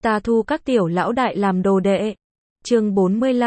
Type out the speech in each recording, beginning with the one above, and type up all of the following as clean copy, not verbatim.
Ta thu các tiểu lão đại làm đồ đệ. Chương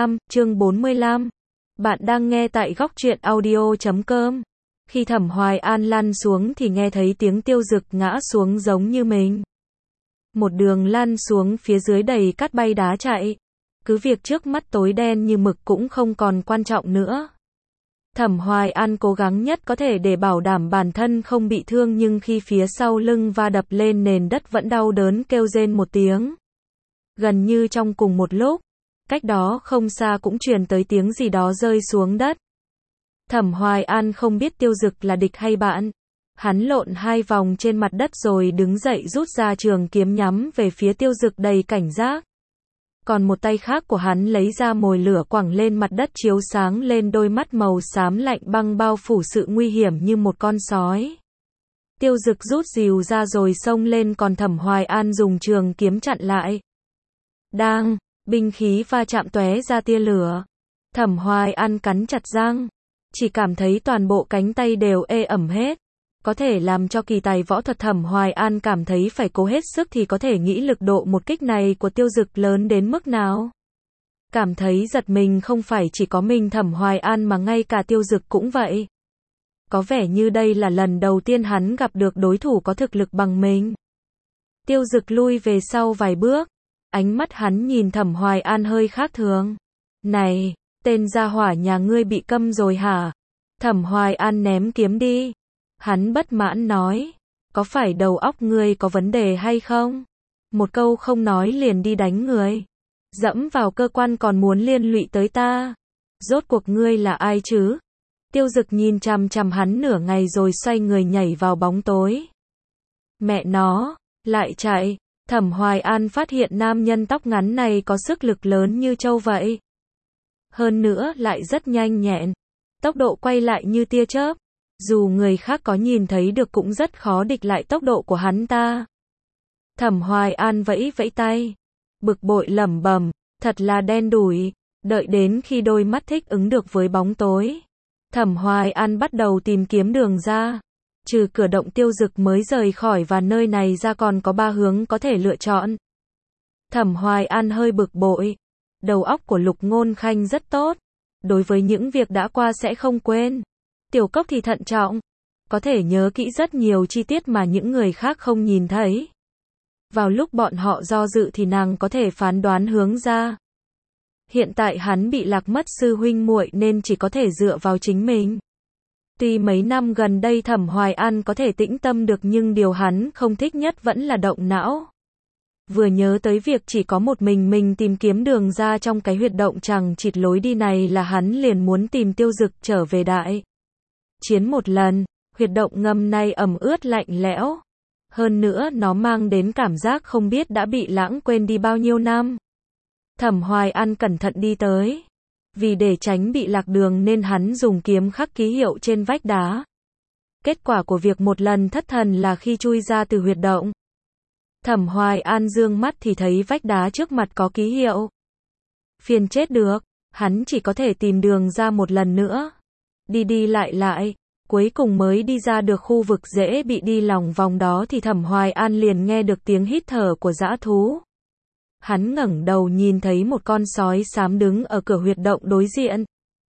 45. Bạn đang nghe tại góc truyện audio.com. Khi Thẩm Hoài An lăn xuống thì nghe thấy tiếng Tiêu Dực ngã xuống giống như mình. Một đường lăn xuống phía dưới đầy cát bay đá chạy. Cứ việc trước mắt tối đen như mực cũng không còn quan trọng nữa. Thẩm Hoài An cố gắng nhất có thể để bảo đảm bản thân không bị thương, nhưng khi phía sau lưng va đập lên nền đất vẫn đau đớn kêu rên một tiếng. Gần như trong cùng một lúc, cách đó không xa cũng truyền tới tiếng gì đó rơi xuống đất. Thẩm Hoài An không biết Tiêu Dực là địch hay bạn. Hắn lộn 2 vòng trên mặt đất rồi đứng dậy rút ra trường kiếm nhắm về phía Tiêu Dực đầy cảnh giác. Còn một tay khác của hắn lấy ra mồi lửa quẳng lên mặt đất chiếu sáng lên đôi mắt màu xám lạnh băng bao phủ sự nguy hiểm như một con sói. Tiêu Dực rút rìu ra rồi xông lên, còn Thẩm Hoài An dùng trường kiếm chặn lại. Đang, binh khí va chạm tóe ra tia lửa. Thẩm Hoài An cắn chặt răng, chỉ cảm thấy toàn bộ cánh tay đều ê ẩm hết. Có thể làm cho kỳ tài võ thuật Thẩm Hoài An cảm thấy phải cố hết sức thì có thể nghĩ lực độ một kích này của Tiêu Dực lớn đến mức nào. Cảm thấy giật mình không phải chỉ có mình Thẩm Hoài An mà ngay cả Tiêu Dực cũng vậy. Có vẻ như đây là lần đầu tiên hắn gặp được đối thủ có thực lực bằng mình. Tiêu Dực lui về sau vài bước, ánh mắt hắn nhìn Thẩm Hoài An hơi khác thường. Này, tên gia hỏa nhà ngươi bị câm rồi hả? Thẩm Hoài An ném kiếm đi. Hắn bất mãn nói, có phải đầu óc ngươi có vấn đề hay không? Một câu không nói liền đi đánh người. Dẫm vào cơ quan còn muốn liên lụy tới ta. Rốt cuộc ngươi là ai chứ? Tiêu Dực nhìn chằm chằm hắn nửa ngày rồi xoay người nhảy vào bóng tối. Mẹ nó, lại chạy. Thẩm Hoài An phát hiện nam nhân tóc ngắn này có sức lực lớn như trâu vậy. Hơn nữa lại rất nhanh nhẹn. Tốc độ quay lại như tia chớp. Dù người khác có nhìn thấy được cũng rất khó địch lại tốc độ của hắn ta. Thẩm Hoài An vẫy vẫy tay. Bực bội lẩm bẩm, thật là đen đủi. Đợi đến khi đôi mắt thích ứng được với bóng tối, Thẩm Hoài An bắt đầu tìm kiếm đường ra. Trừ cửa động Tiêu Dực mới rời khỏi và nơi này ra còn có 3 hướng có thể lựa chọn. Thẩm Hoài An hơi bực bội. Đầu óc của Lục Ngôn Khanh rất tốt. Đối với những việc đã qua sẽ không quên. Tiểu Cốc thì thận trọng. Có thể nhớ kỹ rất nhiều chi tiết mà những người khác không nhìn thấy. Vào lúc bọn họ do dự thì nàng có thể phán đoán hướng ra. Hiện tại hắn bị lạc mất sư huynh muội nên chỉ có thể dựa vào chính mình. Tuy mấy năm gần đây Thẩm Hoài An có thể tĩnh tâm được nhưng điều hắn không thích nhất vẫn là động não. Vừa nhớ tới việc chỉ có một mình tìm kiếm đường ra trong cái huyệt động chằng chịt lối đi này là hắn liền muốn tìm Tiêu Dực trở về đại chiến một lần. Huyệt động ngầm này ẩm ướt lạnh lẽo. Hơn nữa nó mang đến cảm giác không biết đã bị lãng quên đi bao nhiêu năm. Thẩm Hoài An cẩn thận đi tới. Vì để tránh bị lạc đường nên hắn dùng kiếm khắc ký hiệu trên vách đá. Kết quả của việc một lần thất thần là khi chui ra từ huyệt động, Thẩm Hoài An dương mắt thì thấy vách đá trước mặt có ký hiệu. Phiền chết được, hắn chỉ có thể tìm đường ra một lần nữa. Đi lại, cuối cùng mới đi ra được khu vực dễ bị đi lòng vòng đó thì Thẩm Hoài An liền nghe được tiếng hít thở của dã thú. Hắn ngẩng đầu nhìn thấy một con sói xám đứng ở cửa huyệt động đối diện.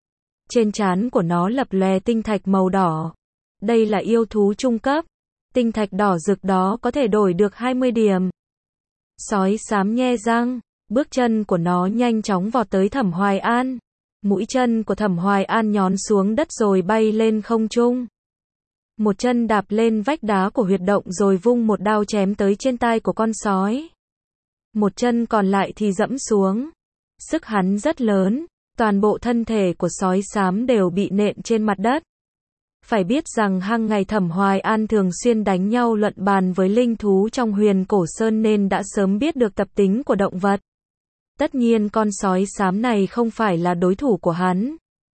Trên trán của nó lập lòe tinh thạch màu đỏ. Đây là yêu thú trung cấp. Tinh thạch đỏ rực đó có thể đổi được 20 điểm. Sói xám nhe răng, bước chân của nó nhanh chóng vọt tới Thẩm Hoài An. Mũi chân của Thẩm Hoài An nhón xuống đất rồi bay lên không trung. Một chân đạp lên vách đá của huyệt động rồi vung một đao chém tới trên tai của con sói. Một chân còn lại thì dẫm xuống. Sức hắn rất lớn, toàn bộ thân thể của sói xám đều bị nện trên mặt đất. Phải biết rằng hàng ngày Thẩm Hoài An thường xuyên đánh nhau luận bàn với linh thú trong Huyền Cổ Sơn nên đã sớm biết được tập tính của động vật. Tất nhiên con sói xám này không phải là đối thủ của hắn.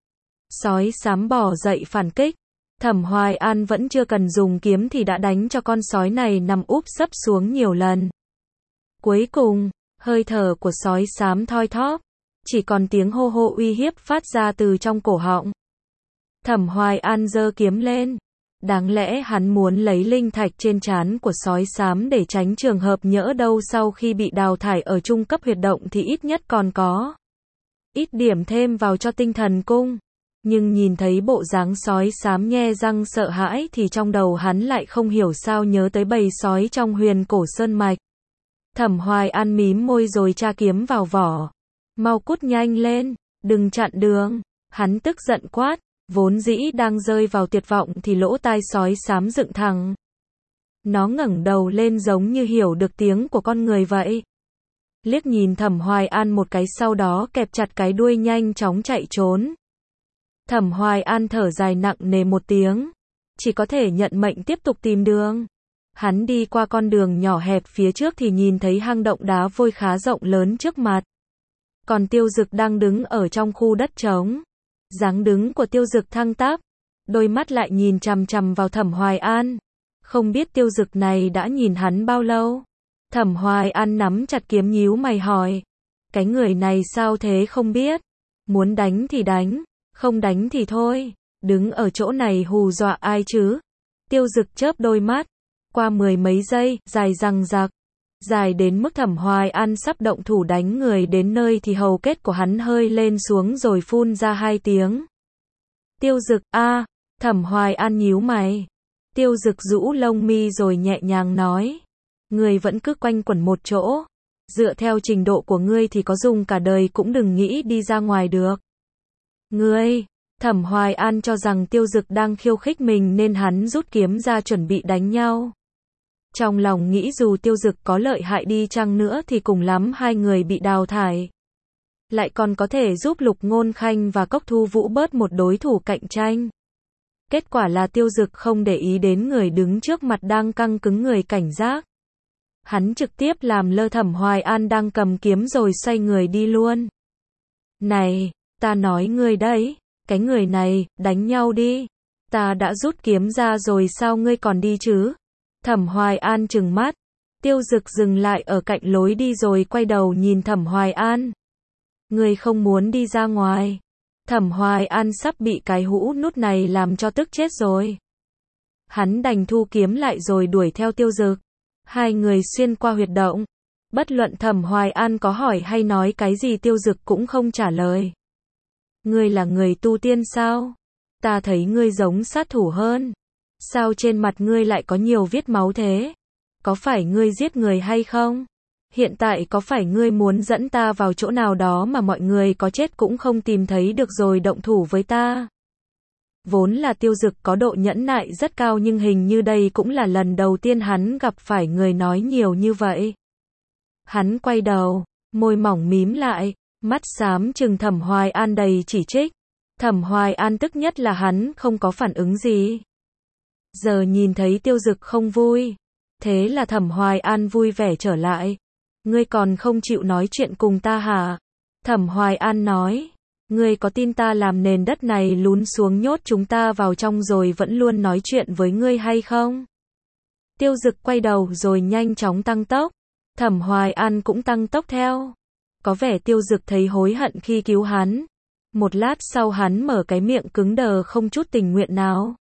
Sói xám bò dậy phản kích. Thẩm Hoài An vẫn chưa cần dùng kiếm thì đã đánh cho con sói này nằm úp sấp xuống nhiều lần. Cuối cùng, hơi thở của sói xám thoi thóp, chỉ còn tiếng hô hô uy hiếp phát ra từ trong cổ họng. Thẩm Hoài An giơ kiếm lên, Đáng lẽ hắn muốn lấy linh thạch trên trán của sói xám để tránh trường hợp nhỡ đâu sau khi bị đào thải ở trung cấp huyệt động thì ít nhất còn có ít điểm thêm vào cho tinh thần cung. Nhưng nhìn thấy bộ dáng sói xám nhe răng sợ hãi thì trong đầu hắn lại không hiểu sao nhớ tới bầy sói trong Huyền Cổ Sơn Mạch. Thẩm Hoài An mím môi rồi tra kiếm vào vỏ. Mau cút nhanh lên, đừng chặn đường. Hắn tức giận quát, vốn dĩ đang rơi vào tuyệt vọng thì lỗ tai sói xám dựng thẳng. Nó ngẩng đầu lên giống như hiểu được tiếng của con người vậy. Liếc nhìn Thẩm Hoài An một cái sau đó kẹp chặt cái đuôi nhanh chóng chạy trốn. Thẩm Hoài An thở dài nặng nề một tiếng. Chỉ có thể nhận mệnh tiếp tục tìm đường. Hắn đi qua con đường nhỏ hẹp phía trước thì nhìn thấy hang động đá vôi khá rộng lớn trước mặt. Còn Tiêu Dực đang đứng ở trong khu đất trống. Dáng đứng của Tiêu Dực thẳng tắp, đôi mắt lại nhìn chằm chằm vào Thẩm Hoài An. Không biết Tiêu Dực này đã nhìn hắn bao lâu. Thẩm Hoài An nắm chặt kiếm nhíu mày hỏi. Cái người này sao thế không biết. Muốn đánh thì đánh, không đánh thì thôi. Đứng ở chỗ này hù dọa ai chứ. Tiêu Dực chớp đôi mắt. Qua mười mấy giây, dài dằng dặc. Dài đến mức Thẩm Hoài An sắp động thủ đánh người đến nơi thì hầu kết của hắn hơi lên xuống rồi phun ra 2 tiếng. Tiêu Dực, a. Thẩm Hoài An nhíu mày. Tiêu Dực rũ lông mi rồi nhẹ nhàng nói. Ngươi vẫn cứ quanh quẩn một chỗ. Dựa theo trình độ của ngươi thì có dùng cả đời cũng đừng nghĩ đi ra ngoài được. Ngươi, Thẩm Hoài An cho rằng Tiêu Dực đang khiêu khích mình nên hắn rút kiếm ra chuẩn bị đánh nhau. Trong lòng nghĩ dù Tiêu Dực có lợi hại đi chăng nữa thì cùng lắm hai người bị đào thải. Lại còn có thể giúp Lục Ngôn Khanh và Cốc Thu Vũ bớt một đối thủ cạnh tranh. Kết quả là Tiêu Dực không để ý đến người đứng trước mặt đang căng cứng người cảnh giác. Hắn trực tiếp làm lơ Thẩm Hoài An đang cầm kiếm rồi xoay người đi luôn. Này, ta nói ngươi đấy, cái người này, đánh nhau đi. Ta đã rút kiếm ra rồi sao ngươi còn đi chứ? Thẩm Hoài An trừng mắt. Tiêu Dực dừng lại ở cạnh lối đi rồi quay đầu nhìn Thẩm Hoài An. Ngươi không muốn đi ra ngoài. Thẩm Hoài An sắp bị cái hũ nút này làm cho tức chết rồi. Hắn đành thu kiếm lại rồi đuổi theo Tiêu Dực. Hai người xuyên qua huyệt động. Bất luận Thẩm Hoài An có hỏi hay nói cái gì Tiêu Dực cũng không trả lời. Ngươi là người tu tiên sao? Ta thấy ngươi giống sát thủ hơn. Sao trên mặt ngươi lại có nhiều vết máu thế? Có phải ngươi giết người hay không? Hiện tại có phải ngươi muốn dẫn ta vào chỗ nào đó mà mọi người có chết cũng không tìm thấy được rồi động thủ với ta? Vốn là Tiêu Dực có độ nhẫn nại rất cao nhưng hình như đây cũng là lần đầu tiên hắn gặp phải người nói nhiều như vậy. Hắn quay đầu, môi mỏng mím lại, mắt xám trừng Thẩm Hoài An đầy chỉ trích. Thẩm Hoài An tức nhất là hắn không có phản ứng gì. Giờ nhìn thấy Tiêu Dực không vui. Thế là Thẩm Hoài An vui vẻ trở lại. Ngươi còn không chịu nói chuyện cùng ta hả? Thẩm Hoài An nói. Ngươi có tin ta làm nền đất này lún xuống nhốt chúng ta vào trong rồi vẫn luôn nói chuyện với ngươi hay không? Tiêu Dực quay đầu rồi nhanh chóng tăng tốc. Thẩm Hoài An cũng tăng tốc theo. Có vẻ Tiêu Dực thấy hối hận khi cứu hắn. Một lát sau hắn mở cái miệng cứng đờ không chút tình nguyện nào.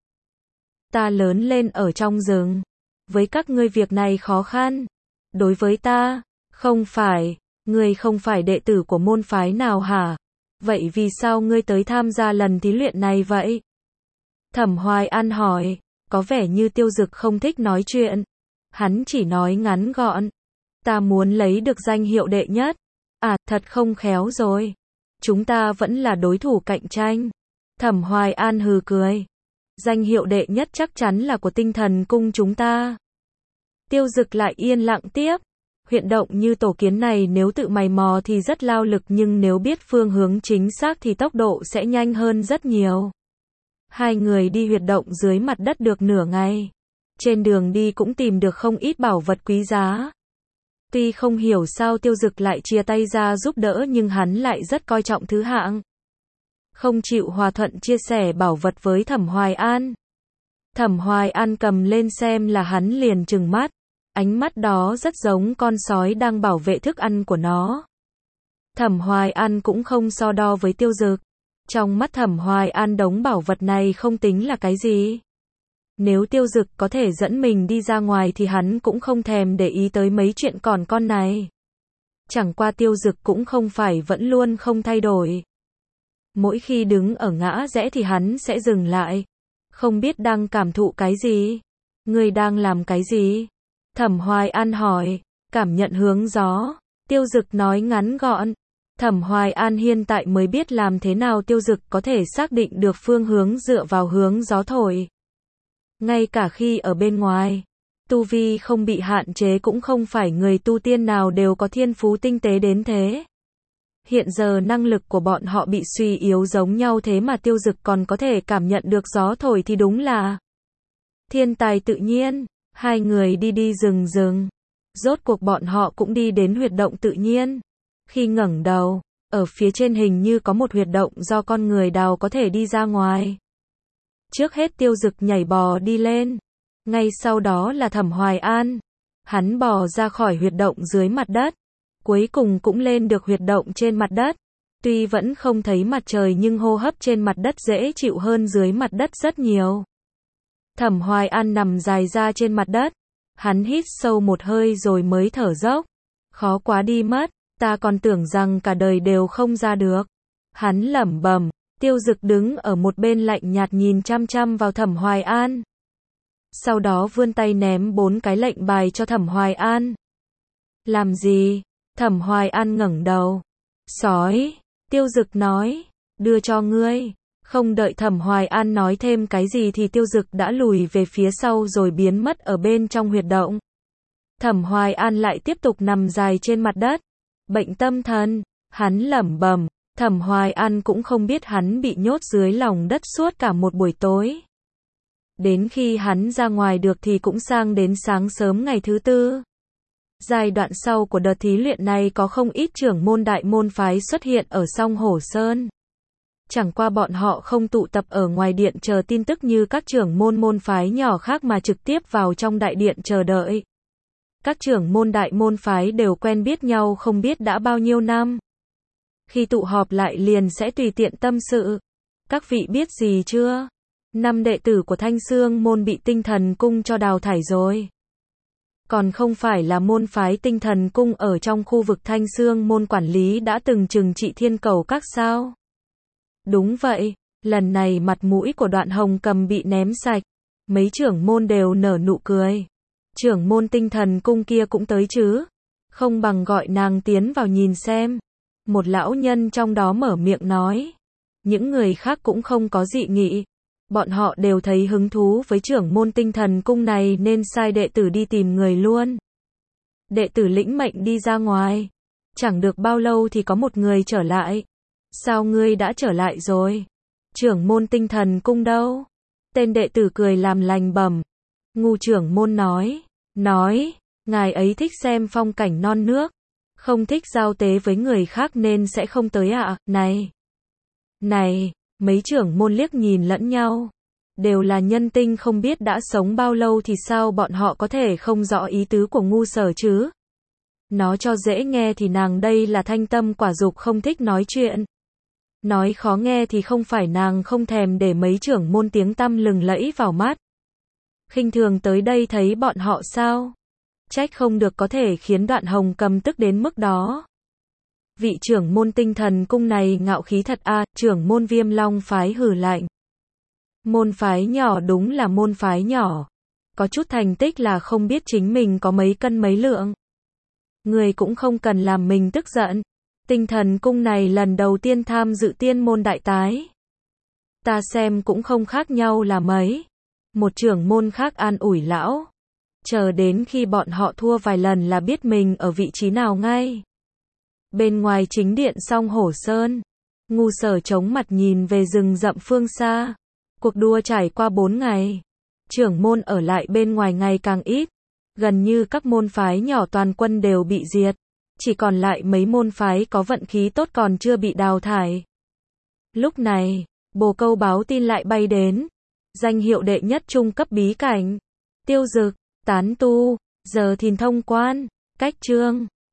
Ta lớn lên ở trong rừng. Với các ngươi việc này khó khăn. Đối với ta, không phải. Ngươi không phải đệ tử của môn phái nào hả? Vậy vì sao ngươi tới tham gia lần thí luyện này vậy? Thẩm Hoài An hỏi. Có vẻ như Tiêu Dực không thích nói chuyện. Hắn chỉ nói ngắn gọn. Ta muốn lấy được danh hiệu đệ nhất. À, thật không khéo rồi. Chúng ta vẫn là đối thủ cạnh tranh. Thẩm Hoài An hừ cười. Danh hiệu đệ nhất chắc chắn là của tinh thần cung chúng ta. Tiêu Dực lại yên lặng tiếp. Huyệt động như tổ kiến này nếu tự mày mò thì rất lao lực nhưng nếu biết phương hướng chính xác thì tốc độ sẽ nhanh hơn rất nhiều. Hai người đi huyệt động dưới mặt đất được nửa ngày. Trên đường đi cũng tìm được không ít bảo vật quý giá. Tuy không hiểu sao Tiêu Dực lại chia tay ra giúp đỡ nhưng hắn lại rất coi trọng thứ hạng. Không chịu hòa thuận chia sẻ bảo vật với Thẩm Hoài An. Thẩm Hoài An cầm lên xem là hắn liền trừng mắt. Ánh mắt đó rất giống con sói đang bảo vệ thức ăn của nó. Thẩm Hoài An cũng không so đo với Tiêu Dực. Trong mắt Thẩm Hoài An đống bảo vật này không tính là cái gì. Nếu Tiêu Dực có thể dẫn mình đi ra ngoài thì hắn cũng không thèm để ý tới mấy chuyện còn con này. Chẳng qua Tiêu Dực cũng không phải vẫn luôn không thay đổi. Mỗi khi đứng ở ngã rẽ thì hắn sẽ dừng lại. Không biết đang cảm thụ cái gì? Ngươi đang làm cái gì? Thẩm Hoài An hỏi. Cảm nhận hướng gió. Tiêu Dực nói ngắn gọn. Thẩm Hoài An hiện tại mới biết làm thế nào Tiêu Dực có thể xác định được phương hướng dựa vào hướng gió thổi. Ngay cả khi ở bên ngoài, tu vi không bị hạn chế cũng không phải người tu tiên nào đều có thiên phú tinh tế đến thế. Hiện giờ năng lực của bọn họ bị suy yếu giống nhau thế mà Tiêu Dực còn có thể cảm nhận được gió thổi thì đúng là thiên tài tự nhiên. Hai người đi rừng. Rốt cuộc bọn họ cũng đi đến huyệt động tự nhiên. Khi ngẩng đầu, ở phía trên hình như có một huyệt động do con người đào có thể đi ra ngoài. Trước hết Tiêu Dực nhảy bò đi lên. Ngay sau đó là Thẩm Hoài An. Hắn bò ra khỏi huyệt động dưới mặt đất. Cuối cùng cũng lên được huyệt động trên mặt đất. Tuy vẫn không thấy mặt trời nhưng hô hấp trên mặt đất dễ chịu hơn dưới mặt đất rất nhiều. Thẩm Hoài An nằm dài ra trên mặt đất. Hắn hít sâu một hơi rồi mới thở dốc. Khó quá đi mất, ta còn tưởng rằng cả đời đều không ra được. Hắn lẩm bẩm. Tiêu Dực đứng ở một bên lạnh nhạt nhìn chăm chăm vào Thẩm Hoài An. Sau đó vươn tay ném 4 cái lệnh bài cho Thẩm Hoài An. Làm gì? Thẩm Hoài An ngẩng đầu. Sói. Tiêu Dực nói. Đưa cho ngươi. Không đợi Thẩm Hoài An nói thêm cái gì thì Tiêu Dực đã lùi về phía sau rồi biến mất ở bên trong huyệt động. Thẩm Hoài An lại tiếp tục nằm dài trên mặt đất. Bệnh tâm thần. Hắn lẩm bẩm. Thẩm Hoài An cũng không biết hắn bị nhốt dưới lòng đất suốt cả một buổi tối. Đến khi hắn ra ngoài được thì cũng sang đến sáng sớm ngày thứ tư. Giai đoạn sau của đợt thí luyện này có không ít trưởng môn đại môn phái xuất hiện ở Song Hổ Sơn. Chẳng qua bọn họ không tụ tập ở ngoài điện chờ tin tức như các trưởng môn phái nhỏ khác mà trực tiếp vào trong đại điện chờ đợi. Các trưởng môn đại môn phái đều quen biết nhau không biết đã bao nhiêu năm. Khi tụ họp lại liền sẽ tùy tiện tâm sự. Các vị biết gì chưa? 5 đệ tử của Thanh Xương môn bị Tinh Thần Cung cho đào thải rồi. Còn không phải là môn phái Tinh Thần Cung ở trong khu vực Thanh Xương môn quản lý đã từng trừng trị Thiên Cầu Các sao? Đúng vậy, lần này mặt mũi của Đoạn Hồng Cầm bị ném sạch. Mấy trưởng môn đều nở nụ cười. Trưởng môn Tinh Thần Cung kia cũng tới chứ? Không bằng gọi nàng tiến vào nhìn xem. Một lão nhân trong đó mở miệng nói. Những người khác cũng không có dị nghị. Bọn họ đều thấy hứng thú với trưởng môn Tinh Thần Cung này nên sai đệ tử đi tìm người luôn. Đệ tử lĩnh mệnh đi ra ngoài. Chẳng được bao lâu thì có một người trở lại. Sao ngươi đã trở lại rồi? Trưởng môn Tinh Thần Cung đâu? Tên đệ tử cười làm lành bẩm. Ngu trưởng môn nói, ngài ấy thích xem phong cảnh non nước. Không thích giao tế với người khác nên sẽ không tới ạ. Này, mấy trưởng môn liếc nhìn lẫn nhau. Đều là nhân tinh không biết đã sống bao lâu thì sao bọn họ có thể không rõ ý tứ của ngu sở chứ? Nó cho dễ nghe thì nàng đây là thanh tâm quả dục không thích nói chuyện. Nói khó nghe thì không phải nàng không thèm để mấy trưởng môn tiếng tăm lừng lẫy vào mắt. Khinh thường tới đây thấy bọn họ sao? Trách không được có thể khiến Đoạn Hồng Cầm tức đến mức đó. Vị trưởng môn Tinh Thần Cung này ngạo khí thật a. Trưởng môn Viêm Long phái hừ lạnh. Môn phái nhỏ đúng là môn phái nhỏ. Có chút thành tích là không biết chính mình có mấy cân mấy lượng. Người cũng không cần làm mình tức giận. Tinh Thần Cung này lần đầu tiên tham dự tiên môn đại tái. Ta xem cũng không khác nhau là mấy. Một trưởng môn khác an ủi lão. Chờ đến khi bọn họ thua vài lần là biết mình ở vị trí nào ngay. Bên ngoài chính điện Song Hổ Sơn, ngu sở chống mặt nhìn về rừng rậm phương xa. Cuộc đua trải qua 4 ngày. Trưởng môn ở lại bên ngoài ngày càng ít. Gần như các môn phái nhỏ toàn quân đều bị diệt. Chỉ còn lại mấy môn phái có vận khí tốt còn chưa bị đào thải. Lúc này, bồ câu báo tin lại bay đến. Danh hiệu đệ nhất trung cấp bí cảnh. Tiêu Dực, tán tu, giờ thìn thông quan, cách chương.